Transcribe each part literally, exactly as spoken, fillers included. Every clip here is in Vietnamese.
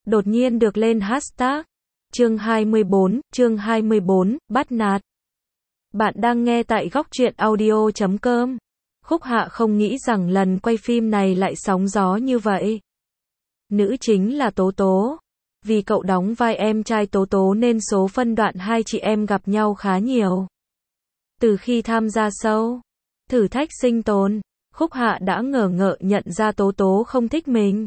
đột nhiên được lên hashtag. Chương hai mươi bốn, chương hai mươi bốn, bắt nạt. Bạn đang nghe tại góc truyện audio chấm com. Khúc Hạ không nghĩ rằng lần quay phim này lại sóng gió như vậy. Nữ chính là Tố Tố. Vì cậu đóng vai em trai Tố Tố nên số phân đoạn hai chị em gặp nhau khá nhiều. Từ khi tham gia show Thử thách sinh tồn, Khúc Hạ đã ngờ ngợ nhận ra Tố Tố không thích mình.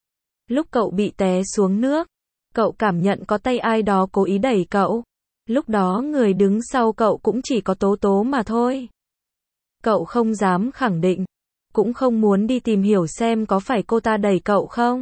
Lúc cậu bị té xuống nước, cậu cảm nhận có tay ai đó cố ý đẩy cậu. Lúc đó người đứng sau cậu cũng chỉ có Tố Tố mà thôi. Cậu không dám khẳng định, cũng không muốn đi tìm hiểu xem có phải cô ta đẩy cậu không.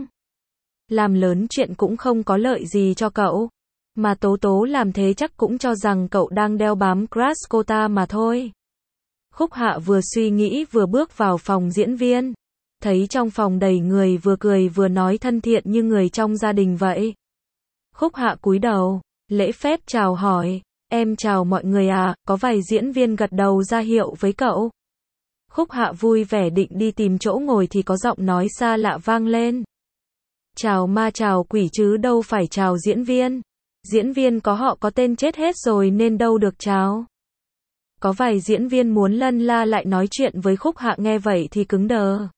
Làm lớn chuyện cũng không có lợi gì cho cậu, mà Tố Tố làm thế chắc cũng cho rằng cậu đang đeo bám crush cô ta mà thôi. Khúc Hạ vừa suy nghĩ vừa bước vào phòng diễn viên, thấy trong phòng đầy người vừa cười vừa nói thân thiện như người trong gia đình vậy. Khúc Hạ cúi đầu, lễ phép chào hỏi, em chào mọi người à, có vài diễn viên gật đầu ra hiệu với cậu. Khúc Hạ vui vẻ định đi tìm chỗ ngồi thì có giọng nói xa lạ vang lên. Chào ma chào quỷ chứ đâu phải chào diễn viên. Diễn viên có họ có tên chết hết rồi nên đâu được chào. Có vài diễn viên muốn lân la lại nói chuyện với Khúc Hạ nghe vậy thì cứng đờ.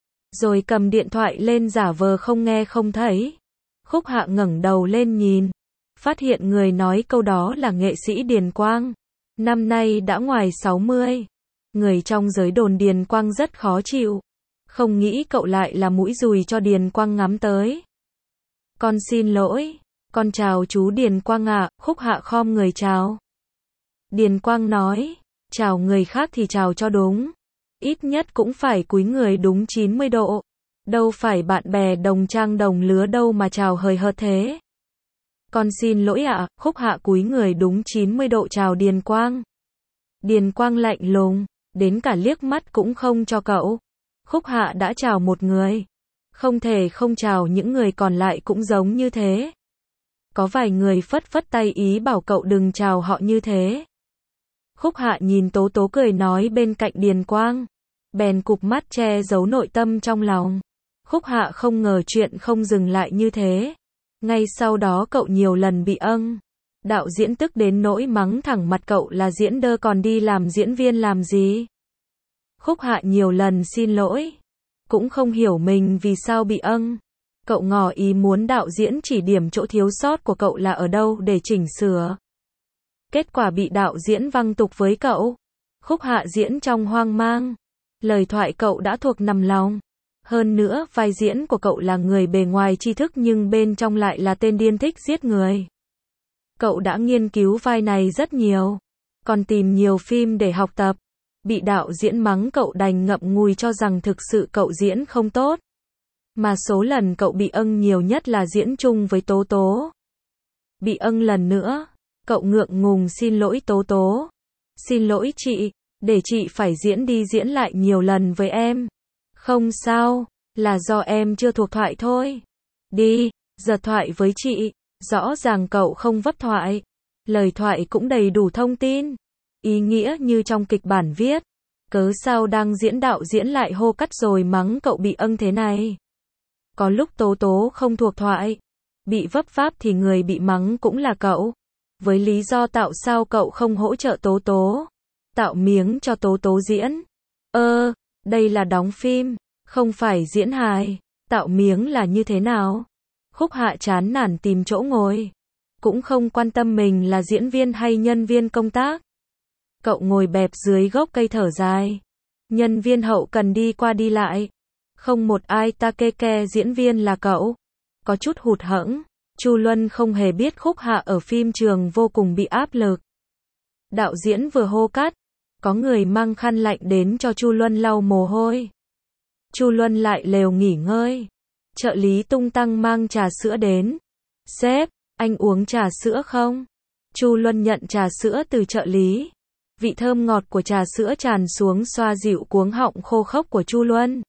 Rồi cầm điện thoại lên giả vờ không nghe không thấy. Khúc Hạ ngẩng đầu lên nhìn, phát hiện người nói câu đó là nghệ sĩ Điền Quang. Năm nay đã ngoài sáu mươi. Người trong giới đồn Điền Quang rất khó chịu. Không nghĩ cậu lại là mũi dùi cho Điền Quang ngắm tới. Con xin lỗi, con chào chú Điền Quang ạ. Khúc Hạ khom người chào. Điền Quang nói, chào người khác thì chào cho đúng. Ít nhất cũng phải cúi người đúng chín mươi độ. Đâu phải bạn bè đồng trang đồng lứa đâu mà chào hời hợt thế. Con xin lỗi ạ. Khúc Hạ cúi người đúng chín mươi độ chào Điền Quang. Điền Quang lạnh lùng, đến cả liếc mắt cũng không cho cậu. Khúc Hạ đã chào một người, không thể không chào những người còn lại cũng giống như thế. Có vài người phất phất tay ý bảo cậu đừng chào họ như thế. Khúc Hạ nhìn Tố Tố cười nói bên cạnh Điền Quang, bèn cụp mắt che giấu nội tâm trong lòng. Khúc Hạ không ngờ chuyện không dừng lại như thế. Ngay sau đó cậu nhiều lần bị âng. Đạo diễn tức đến nỗi mắng thẳng mặt cậu là diễn đơ còn đi làm diễn viên làm gì. Khúc Hạ nhiều lần xin lỗi, cũng không hiểu mình vì sao bị âng. Cậu ngỏ ý muốn đạo diễn chỉ điểm chỗ thiếu sót của cậu là ở đâu để chỉnh sửa. Kết quả bị đạo diễn văng tục với cậu. Khúc Hạ diễn trong hoang mang. Lời thoại cậu đã thuộc nằm lòng. Hơn nữa, vai diễn của cậu là người bề ngoài tri thức nhưng bên trong lại là tên điên thích giết người. Cậu đã nghiên cứu vai này rất nhiều, còn tìm nhiều phim để học tập. Bị đạo diễn mắng cậu đành ngậm ngùi cho rằng thực sự cậu diễn không tốt. Mà số lần cậu bị âng nhiều nhất là diễn chung với Tố Tố. Bị âng lần nữa, cậu ngượng ngùng xin lỗi Tố Tố. Xin lỗi chị, để chị phải diễn đi diễn lại nhiều lần với em. Không sao, là do em chưa thuộc thoại thôi. Đi, giật thoại với chị. Rõ ràng cậu không vấp thoại. Lời thoại cũng đầy đủ thông tin, ý nghĩa như trong kịch bản viết. Cớ sao đang diễn đạo diễn lại hô cắt rồi mắng cậu bị âng thế này. Có lúc Tố Tố không thuộc thoại, bị vấp váp thì người bị mắng cũng là cậu. Với lý do tạo sao cậu không hỗ trợ Tố Tố, tạo miếng cho Tố Tố diễn. Ơ, đây là đóng phim, không phải diễn hài. Tạo miếng là như thế nào? Khúc Hạ chán nản tìm chỗ ngồi, cũng không quan tâm mình là diễn viên hay nhân viên công tác. Cậu ngồi bẹp dưới gốc cây thở dài. Nhân viên hậu cần đi qua đi lại, không một ai ta kê ke diễn viên là cậu. Có chút hụt hẫng. Chu Luân không hề biết Khúc Hạ ở phim trường vô cùng bị áp lực. Đạo diễn vừa hô cắt, có người mang khăn lạnh đến cho Chu Luân lau mồ hôi. Chu Luân lại lều nghỉ ngơi. Trợ lý tung tăng mang trà sữa đến. Sếp, anh uống trà sữa không? Chu Luân nhận trà sữa từ trợ lý. Vị thơm ngọt của trà sữa tràn xuống xoa dịu cuống họng khô khốc của Chu Luân.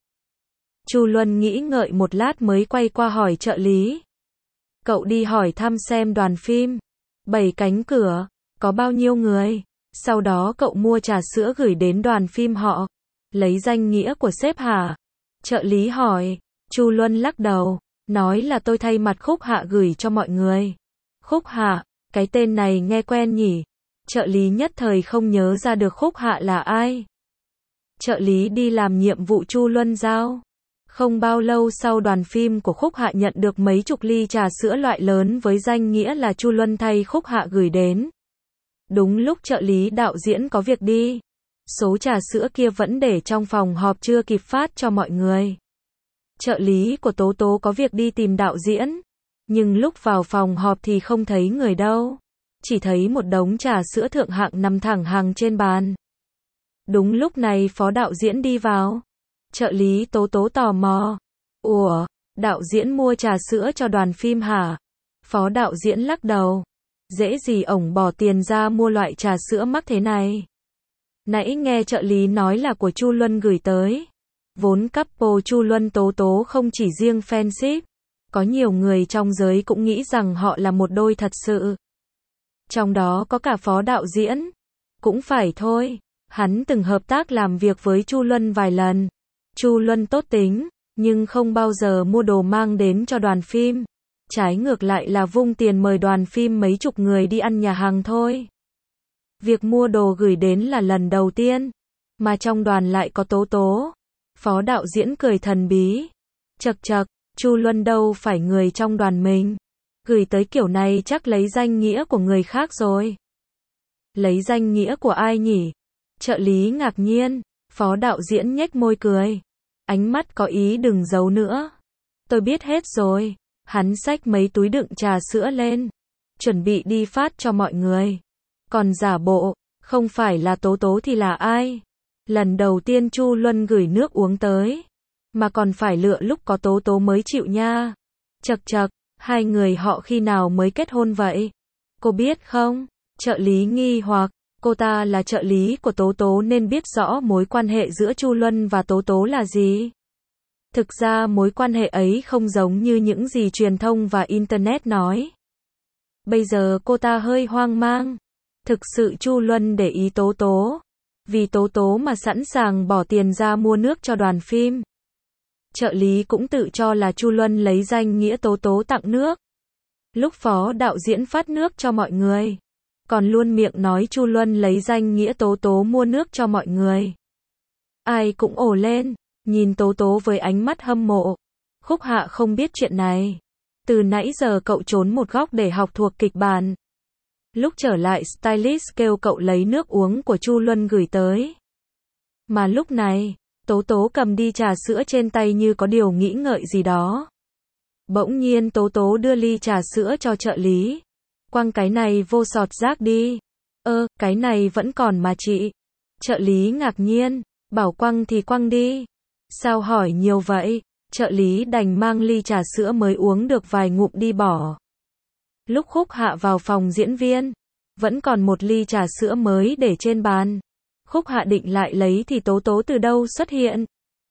Chu Luân nghĩ ngợi một lát mới quay qua hỏi trợ lý. Cậu đi hỏi thăm xem đoàn phim Bảy Cánh Cửa có bao nhiêu người. Sau đó cậu mua trà sữa gửi đến đoàn phim họ. Lấy danh nghĩa của sếp hả? Trợ lý hỏi. Chu Luân lắc đầu. nói là tôi thay mặt Khúc Hạ gửi cho mọi người. Khúc Hạ, cái tên này nghe quen nhỉ? Trợ lý nhất thời không nhớ ra được Khúc Hạ là ai. Trợ lý đi làm nhiệm vụ Chu Luân giao. Không bao lâu sau đoàn phim của Khúc Hạ nhận được mấy chục ly trà sữa loại lớn với danh nghĩa là Chu Luân thay Khúc Hạ gửi đến. Đúng lúc trợ lý đạo diễn có việc đi. Số trà sữa kia vẫn để trong phòng họp chưa kịp phát cho mọi người. Trợ lý của Tố Tố có việc đi tìm đạo diễn. Nhưng lúc vào phòng họp thì không thấy người đâu. Chỉ thấy một đống trà sữa thượng hạng nằm thẳng hàng trên bàn. Đúng lúc này phó đạo diễn đi vào. Trợ lý Tố Tố tò mò. Ủa, đạo diễn mua trà sữa cho đoàn phim hả? Phó đạo diễn lắc đầu. Dễ gì ổng bỏ tiền ra mua loại trà sữa mắc thế này. Nãy nghe trợ lý nói là của Chu Luân gửi tới. Vốn couple Chu Luân Tố Tố không chỉ riêng fanship. Có nhiều người trong giới cũng nghĩ rằng họ là một đôi thật sự. Trong đó có cả phó đạo diễn. Cũng phải thôi. Hắn từng hợp tác làm việc với Chu Luân vài lần. Chu Luân tốt tính, nhưng không bao giờ mua đồ mang đến cho đoàn phim. Trái ngược lại là vung tiền mời đoàn phim mấy chục người đi ăn nhà hàng thôi. Việc mua đồ gửi đến là lần đầu tiên, mà trong đoàn lại có Tố Tố. Phó đạo diễn cười thần bí. Chậc chậc, Chu Luân đâu phải người trong đoàn mình. Gửi tới kiểu này chắc lấy danh nghĩa của người khác rồi. Lấy danh nghĩa của ai nhỉ? Trợ lý ngạc nhiên. Phó đạo diễn nhếch môi cười. Ánh mắt có ý đừng giấu nữa. Tôi biết hết rồi. Hắn xách mấy túi đựng trà sữa lên. Chuẩn bị đi phát cho mọi người. Còn giả bộ, không phải là Tố Tố thì là ai? Lần đầu tiên Chu Luân gửi nước uống tới. Mà còn phải lựa lúc có Tố Tố mới chịu nha. Chậc chậc, hai người họ khi nào mới kết hôn vậy? Cô biết không? Trợ lý nghi hoặc. Cô ta là trợ lý của Tố Tố nên biết rõ mối quan hệ giữa Chu Luân và Tố Tố là gì. Thực ra mối quan hệ ấy không giống như những gì truyền thông và Internet nói. Bây giờ cô ta hơi hoang mang. Thực sự Chu Luân để ý Tố Tố. Vì Tố Tố mà sẵn sàng bỏ tiền ra mua nước cho đoàn phim. Trợ lý cũng tự cho là Chu Luân lấy danh nghĩa Tố Tố tặng nước. Lúc phó đạo diễn phát nước cho mọi người. Còn luôn miệng nói Chu Luân lấy danh nghĩa Tố Tố mua nước cho mọi người. Ai cũng ồ lên, nhìn Tố Tố với ánh mắt hâm mộ. Khúc Hạ không biết chuyện này. Từ nãy giờ cậu trốn một góc để học thuộc kịch bản. Lúc trở lại stylist kêu cậu lấy nước uống của Chu Luân gửi tới. Mà lúc này, Tố Tố cầm đi trà sữa trên tay như có điều nghĩ ngợi gì đó. Bỗng nhiên Tố Tố đưa ly trà sữa cho trợ lý. Quăng cái này vô sọt rác đi. Ơ, cái này vẫn còn mà chị. Trợ lý ngạc nhiên. Bảo quăng thì quăng đi. Sao hỏi nhiều vậy? Trợ lý đành mang ly trà sữa mới uống được vài ngụm đi bỏ. Lúc Khúc Hạ vào phòng diễn viên, vẫn còn một ly trà sữa mới để trên bàn. Khúc Hạ định lại lấy thì Tố Tố từ đâu xuất hiện.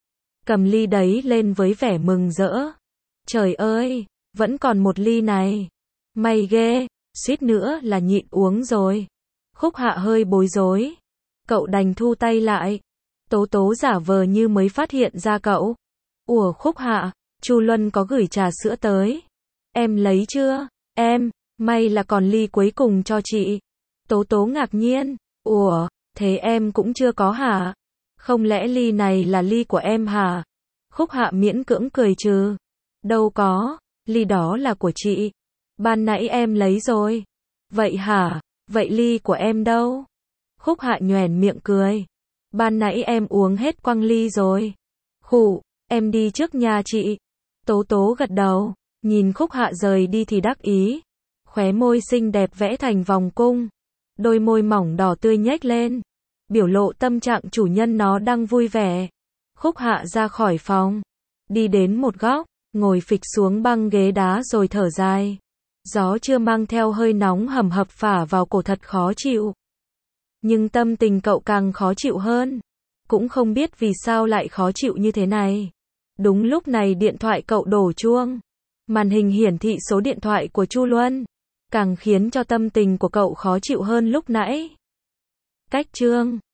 Cầm ly đấy lên với vẻ mừng rỡ. Trời ơi, vẫn còn một ly này. May ghê, suýt nữa là nhịn uống rồi. Khúc Hạ hơi bối rối. Cậu đành thu tay lại. Tố Tố giả vờ như mới phát hiện ra cậu. Ủa Khúc Hạ, Chu Luân có gửi trà sữa tới. Em lấy chưa? Em, may là còn ly cuối cùng cho chị. Tố Tố ngạc nhiên. Ủa, thế em cũng chưa có hả? Không lẽ ly này là ly của em hả? Khúc Hạ miễn cưỡng cười trừ. Đâu có, ly đó là của chị. Ban nãy em lấy rồi. Vậy hả? Vậy ly của em đâu? Khúc Hạ nhoẻn miệng cười. Ban nãy em uống hết quăng ly rồi. Khụ, em đi trước nhà chị. Tố Tố gật đầu, nhìn Khúc Hạ rời đi thì đắc ý. Khóe môi xinh đẹp vẽ thành vòng cung. Đôi môi mỏng đỏ tươi nhếch lên. Biểu lộ tâm trạng chủ nhân nó đang vui vẻ. Khúc Hạ ra khỏi phòng. Đi đến một góc, ngồi phịch xuống băng ghế đá rồi thở dài. Gió chưa mang theo hơi nóng hầm hập phả vào cổ thật khó chịu. Nhưng tâm tình cậu càng khó chịu hơn. Cũng không biết vì sao lại khó chịu như thế này. Đúng lúc này điện thoại cậu đổ chuông. Màn hình hiển thị số điện thoại của Chu Luân. Càng khiến cho tâm tình của cậu khó chịu hơn lúc nãy. Cách chương